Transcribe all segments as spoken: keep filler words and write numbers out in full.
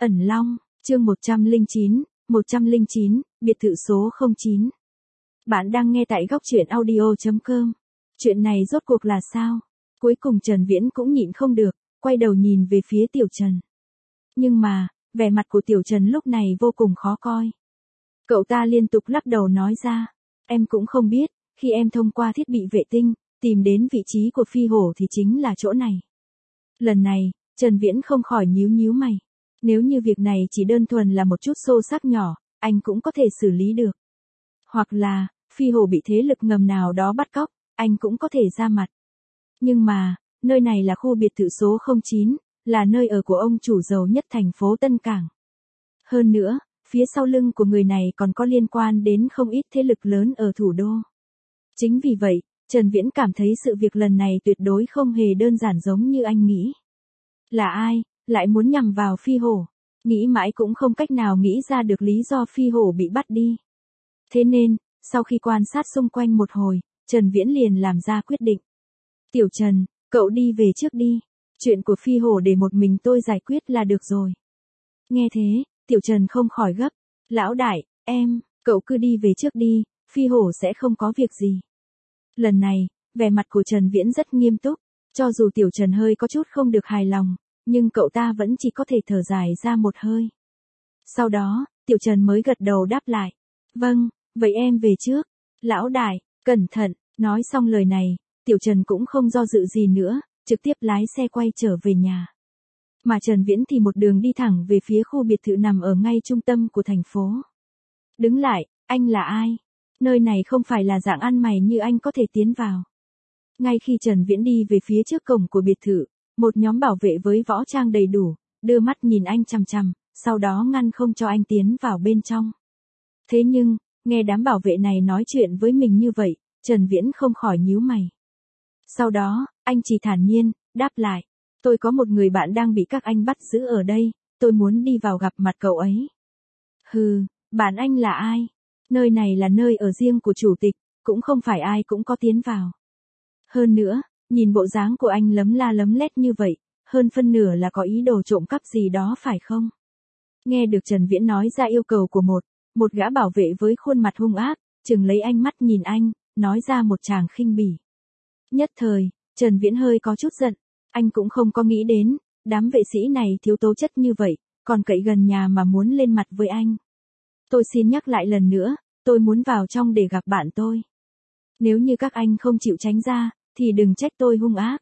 Ẩn Long, chương một trăm lẻ chín, một trăm lẻ chín, biệt thự số không chín. Bạn đang nghe tại góc truyện audio chấm com. Chuyện này rốt cuộc là sao? Cuối cùng Trần Viễn cũng nhịn không được, quay đầu nhìn về phía Tiểu Trần. Nhưng mà, vẻ mặt của Tiểu Trần lúc này vô cùng khó coi. Cậu ta liên tục lắc đầu nói ra, em cũng không biết, khi em thông qua thiết bị vệ tinh, tìm đến vị trí của phi hổ thì chính là chỗ này. Lần này, Trần Viễn không khỏi nhíu nhíu mày. Nếu như việc này chỉ đơn thuần là một chút xô xát nhỏ, anh cũng có thể xử lý được. Hoặc là, phi hổ bị thế lực ngầm nào đó bắt cóc, anh cũng có thể ra mặt. Nhưng mà, nơi này là khu biệt thự số không chín, là nơi ở của ông chủ giàu nhất thành phố Tân Cảng. Hơn nữa, phía sau lưng của người này còn có liên quan đến không ít thế lực lớn ở thủ đô. Chính vì vậy, Trần Viễn cảm thấy sự việc lần này tuyệt đối không hề đơn giản giống như anh nghĩ. Là ai, lại muốn nhằm vào phi hổ? Nghĩ mãi cũng không cách nào nghĩ ra được lý do phi hổ bị bắt đi. Thế nên, sau khi quan sát xung quanh một hồi, Trần Viễn liền làm ra quyết định. Tiểu Trần, cậu đi về trước đi. Chuyện của phi hổ để một mình tôi giải quyết là được rồi. Nghe thế, Tiểu Trần không khỏi gấp. Lão đại, em, cậu cứ đi về trước đi, phi hổ sẽ không có việc gì. Lần này, vẻ mặt của Trần Viễn rất nghiêm túc. Cho dù Tiểu Trần hơi có chút không được hài lòng, nhưng cậu ta vẫn chỉ có thể thở dài ra một hơi. Sau đó, Tiểu Trần mới gật đầu đáp lại. Vâng, vậy em về trước. Lão đại, cẩn thận. Nói xong lời này, Tiểu Trần cũng không do dự gì nữa, trực tiếp lái xe quay trở về nhà. Mà Trần Viễn thì một đường đi thẳng về phía khu biệt thự nằm ở ngay trung tâm của thành phố. Đứng lại, anh là ai? Nơi này không phải là dạng ăn mày như anh có thể tiến vào. Ngay khi Trần Viễn đi về phía trước cổng của biệt thự, một nhóm bảo vệ với võ trang đầy đủ, đưa mắt nhìn anh chằm chằm, sau đó ngăn không cho anh tiến vào bên trong. Thế nhưng, nghe đám bảo vệ này nói chuyện với mình như vậy, Trần Viễn không khỏi nhíu mày. Sau đó, anh chỉ thản nhiên, đáp lại, tôi có một người bạn đang bị các anh bắt giữ ở đây, tôi muốn đi vào gặp mặt cậu ấy. Hừ, bạn anh là ai? Nơi này là nơi ở riêng của chủ tịch, cũng không phải ai cũng có tiến vào. Hơn nữa, nhìn bộ dáng của anh lấm la lấm lét như vậy, hơn phân nửa là có ý đồ trộm cắp gì đó phải không? Nghe được Trần Viễn nói ra yêu cầu của một, một gã bảo vệ với khuôn mặt hung ác, chừng lấy ánh mắt nhìn anh, nói ra một tràng khinh bỉ. Nhất thời, Trần Viễn hơi có chút giận, anh cũng không có nghĩ đến, đám vệ sĩ này thiếu tố chất như vậy, còn cậy gần nhà mà muốn lên mặt với anh. Tôi xin nhắc lại lần nữa, tôi muốn vào trong để gặp bạn tôi. Nếu như các anh không chịu tránh ra, thì đừng trách tôi hung ác.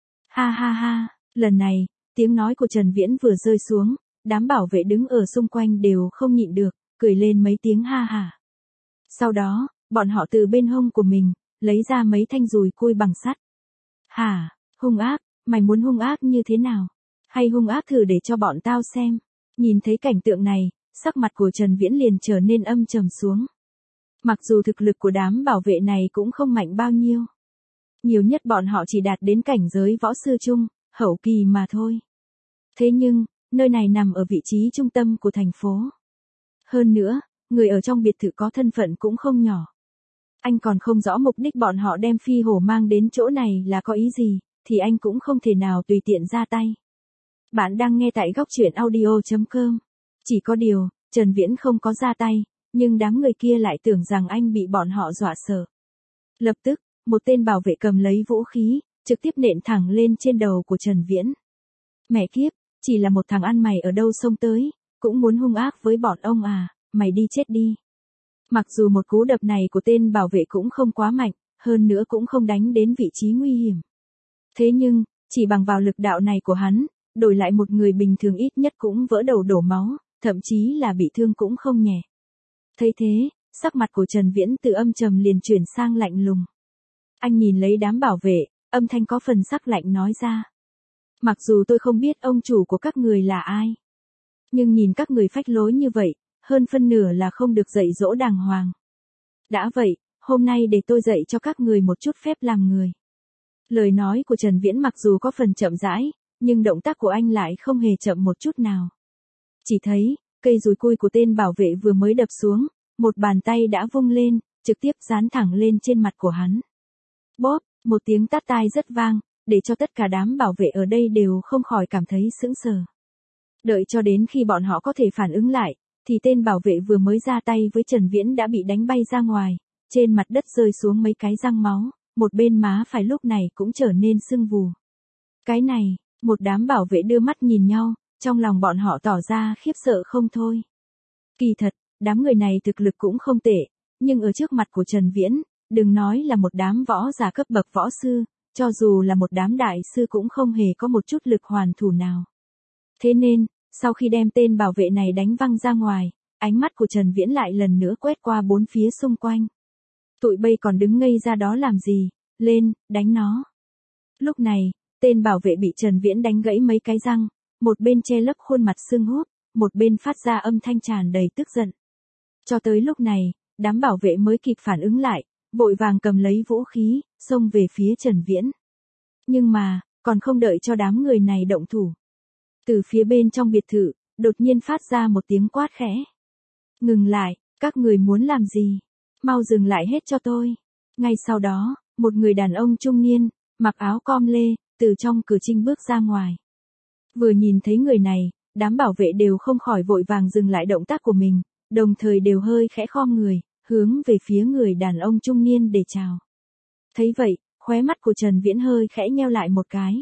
Ha ha ha, lần này, tiếng nói của Trần Viễn vừa rơi xuống, đám bảo vệ đứng ở xung quanh đều không nhịn được, cười lên mấy tiếng ha ha. Sau đó, bọn họ từ bên hông của mình, lấy ra mấy thanh dùi cui bằng sắt. Hả, hung ác, mày muốn hung ác như thế nào? Hay hung ác thử để cho bọn tao xem. Nhìn thấy cảnh tượng này, sắc mặt của Trần Viễn liền trở nên âm trầm xuống. Mặc dù thực lực của đám bảo vệ này cũng không mạnh bao nhiêu. Nhiều nhất bọn họ chỉ đạt đến cảnh giới võ sư trung, hậu kỳ mà thôi. Thế nhưng, nơi này nằm ở vị trí trung tâm của thành phố. Hơn nữa, người ở trong biệt thự có thân phận cũng không nhỏ. Anh còn không rõ mục đích bọn họ đem phi hổ mang đến chỗ này là có ý gì, thì anh cũng không thể nào tùy tiện ra tay. Bạn đang nghe tại góc truyện audio chấm com. Chỉ có điều, Trần Viễn không có ra tay, nhưng đám người kia lại tưởng rằng anh bị bọn họ dọa sợ. Lập tức, một tên bảo vệ cầm lấy vũ khí, trực tiếp nện thẳng lên trên đầu của Trần Viễn. Mẹ kiếp, chỉ là một thằng ăn mày ở đâu xông tới, cũng muốn hung ác với bọn ông à, mày đi chết đi. Mặc dù một cú đập này của tên bảo vệ cũng không quá mạnh, hơn nữa cũng không đánh đến vị trí nguy hiểm. Thế nhưng, chỉ bằng vào lực đạo này của hắn, đổi lại một người bình thường ít nhất cũng vỡ đầu đổ máu, thậm chí là bị thương cũng không nhẹ. Thấy thế, sắc mặt của Trần Viễn từ âm trầm liền chuyển sang lạnh lùng. Anh nhìn lấy đám bảo vệ, âm thanh có phần sắc lạnh nói ra. Mặc dù tôi không biết ông chủ của các người là ai, nhưng nhìn các người phách lối như vậy, hơn phân nửa là không được dạy dỗ đàng hoàng. Đã vậy, hôm nay để tôi dạy cho các người một chút phép làm người. Lời nói của Trần Viễn mặc dù có phần chậm rãi, nhưng động tác của anh lại không hề chậm một chút nào. Chỉ thấy, cây dùi cui của tên bảo vệ vừa mới đập xuống, một bàn tay đã vung lên, trực tiếp dán thẳng lên trên mặt của hắn. Bóp, một tiếng tát tai rất vang, để cho tất cả đám bảo vệ ở đây đều không khỏi cảm thấy sững sờ. Đợi cho đến khi bọn họ có thể phản ứng lại, thì tên bảo vệ vừa mới ra tay với Trần Viễn đã bị đánh bay ra ngoài, trên mặt đất rơi xuống mấy cái răng máu, một bên má phải lúc này cũng trở nên sưng vù. Cái này, một đám bảo vệ đưa mắt nhìn nhau, trong lòng bọn họ tỏ ra khiếp sợ không thôi. Kỳ thật, đám người này thực lực cũng không tệ, nhưng ở trước mặt của Trần Viễn, đừng nói là một đám võ giả cấp bậc võ sư, cho dù là một đám đại sư cũng không hề có một chút lực hoàn thủ nào. Thế nên, sau khi đem tên bảo vệ này đánh văng ra ngoài, ánh mắt của Trần Viễn lại lần nữa quét qua bốn phía xung quanh. Tụi bây còn đứng ngây ra đó làm gì, lên, đánh nó. Lúc này, tên bảo vệ bị Trần Viễn đánh gãy mấy cái răng, một bên che lấp khuôn mặt sưng húp, một bên phát ra âm thanh tràn đầy tức giận. Cho tới lúc này, đám bảo vệ mới kịp phản ứng lại, vội vàng cầm lấy vũ khí, xông về phía Trần Viễn. Nhưng mà, còn không đợi cho đám người này động thủ. Từ phía bên trong biệt thự, đột nhiên phát ra một tiếng quát khẽ. Ngừng lại, các người muốn làm gì? Mau dừng lại hết cho tôi. Ngay sau đó, một người đàn ông trung niên, mặc áo com lê, từ trong cửa trinh bước ra ngoài. Vừa nhìn thấy người này, đám bảo vệ đều không khỏi vội vàng dừng lại động tác của mình, đồng thời đều hơi khẽ khom người, hướng về phía người đàn ông trung niên để chào. Thấy vậy, khóe mắt của Trần Viễn hơi khẽ nheo lại một cái.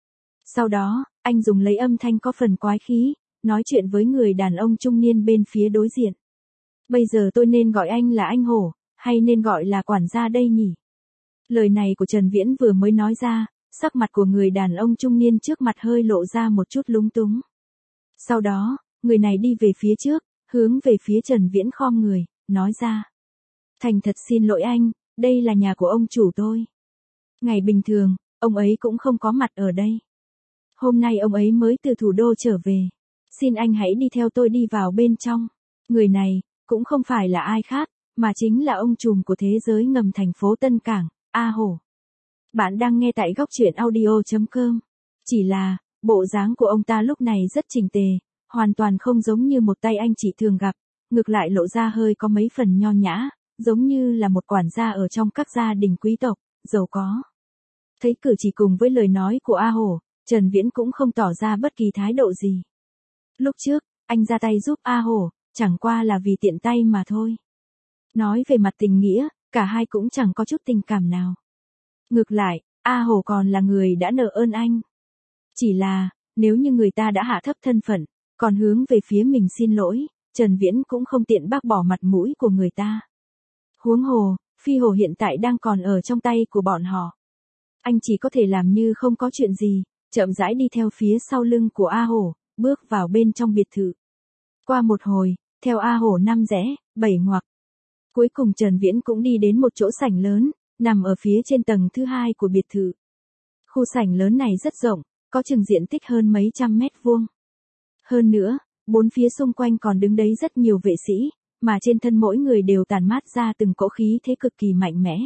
Sau đó, anh dùng lấy âm thanh có phần quái khí, nói chuyện với người đàn ông trung niên bên phía đối diện. Bây giờ tôi nên gọi anh là anh Hổ, hay nên gọi là quản gia đây nhỉ? Lời này của Trần Viễn vừa mới nói ra, sắc mặt của người đàn ông trung niên trước mặt hơi lộ ra một chút lúng túng. Sau đó, người này đi về phía trước, hướng về phía Trần Viễn khom người, nói ra. Thành thật xin lỗi anh, đây là nhà của ông chủ tôi. Ngày bình thường, ông ấy cũng không có mặt ở đây. Hôm nay ông ấy mới từ thủ đô trở về. Xin anh hãy đi theo tôi đi vào bên trong. Người này, cũng không phải là ai khác, mà chính là ông trùm của thế giới ngầm thành phố Tân Cảng, A Hổ. Bạn đang nghe tại góc truyện audio chấm com. Chỉ là, bộ dáng của ông ta lúc này rất chỉnh tề, hoàn toàn không giống như một tay anh chị thường gặp, ngược lại lộ ra hơi có mấy phần nho nhã, giống như là một quản gia ở trong các gia đình quý tộc, giàu có. Thấy cử chỉ cùng với lời nói của A Hổ, Trần Viễn cũng không tỏ ra bất kỳ thái độ gì. Lúc trước, anh ra tay giúp A Hổ, chẳng qua là vì tiện tay mà thôi. Nói về mặt tình nghĩa, cả hai cũng chẳng có chút tình cảm nào. Ngược lại, A Hổ còn là người đã nợ ơn anh. Chỉ là, nếu như người ta đã hạ thấp thân phận, còn hướng về phía mình xin lỗi, Trần Viễn cũng không tiện bác bỏ mặt mũi của người ta. Huống hồ, Phi Hổ hiện tại đang còn ở trong tay của bọn họ. Anh chỉ có thể làm như không có chuyện gì, chậm rãi đi theo phía sau lưng của A Hổ, bước vào bên trong biệt thự. Qua một hồi, theo A Hổ năm rẽ, bảy ngoặc. Cuối cùng Trần Viễn cũng đi đến một chỗ sảnh lớn, nằm ở phía trên tầng thứ hai của biệt thự. Khu sảnh lớn này rất rộng, có chừng diện tích hơn mấy trăm mét vuông. Hơn nữa, bốn phía xung quanh còn đứng đấy rất nhiều vệ sĩ, mà trên thân mỗi người đều tản mát ra từng cỗ khí thế cực kỳ mạnh mẽ.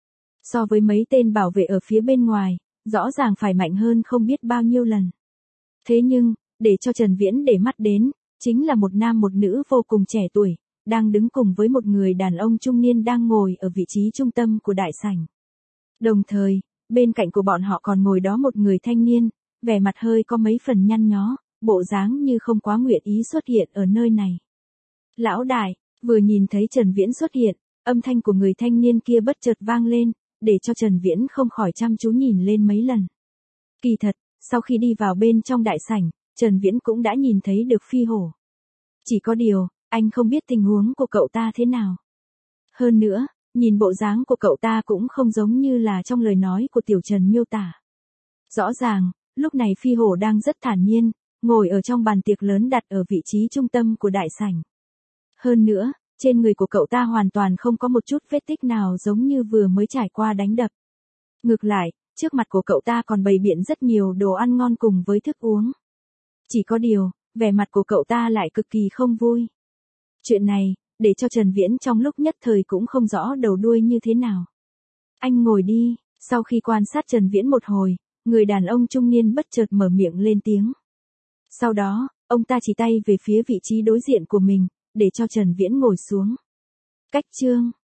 So với mấy tên bảo vệ ở phía bên ngoài, rõ ràng phải mạnh hơn không biết bao nhiêu lần. Thế nhưng, để cho Trần Viễn để mắt đến, chính là một nam một nữ vô cùng trẻ tuổi, đang đứng cùng với một người đàn ông trung niên đang ngồi ở vị trí trung tâm của đại sảnh. Đồng thời, bên cạnh của bọn họ còn ngồi đó một người thanh niên, vẻ mặt hơi có mấy phần nhăn nhó, bộ dáng như không quá nguyện ý xuất hiện ở nơi này. Lão đại, vừa nhìn thấy Trần Viễn xuất hiện, âm thanh của người thanh niên kia bất chợt vang lên, để cho Trần Viễn không khỏi chăm chú nhìn lên mấy lần. Kỳ thật, sau khi đi vào bên trong đại sảnh, Trần Viễn cũng đã nhìn thấy được Phi Hổ. Chỉ có điều, anh không biết tình huống của cậu ta thế nào. Hơn nữa, nhìn bộ dáng của cậu ta cũng không giống như là trong lời nói của Tiểu Trần miêu tả. Rõ ràng, lúc này Phi Hổ đang rất thản nhiên, ngồi ở trong bàn tiệc lớn đặt ở vị trí trung tâm của đại sảnh. Hơn nữa, trên người của cậu ta hoàn toàn không có một chút vết tích nào giống như vừa mới trải qua đánh đập. Ngược lại, trước mặt của cậu ta còn bày biện rất nhiều đồ ăn ngon cùng với thức uống. Chỉ có điều, vẻ mặt của cậu ta lại cực kỳ không vui. Chuyện này, để cho Trần Viễn trong lúc nhất thời cũng không rõ đầu đuôi như thế nào. Anh ngồi đi, sau khi quan sát Trần Viễn một hồi, người đàn ông trung niên bất chợt mở miệng lên tiếng. Sau đó, ông ta chỉ tay về phía vị trí đối diện của mình, để cho Trần Viễn ngồi xuống. Cách chương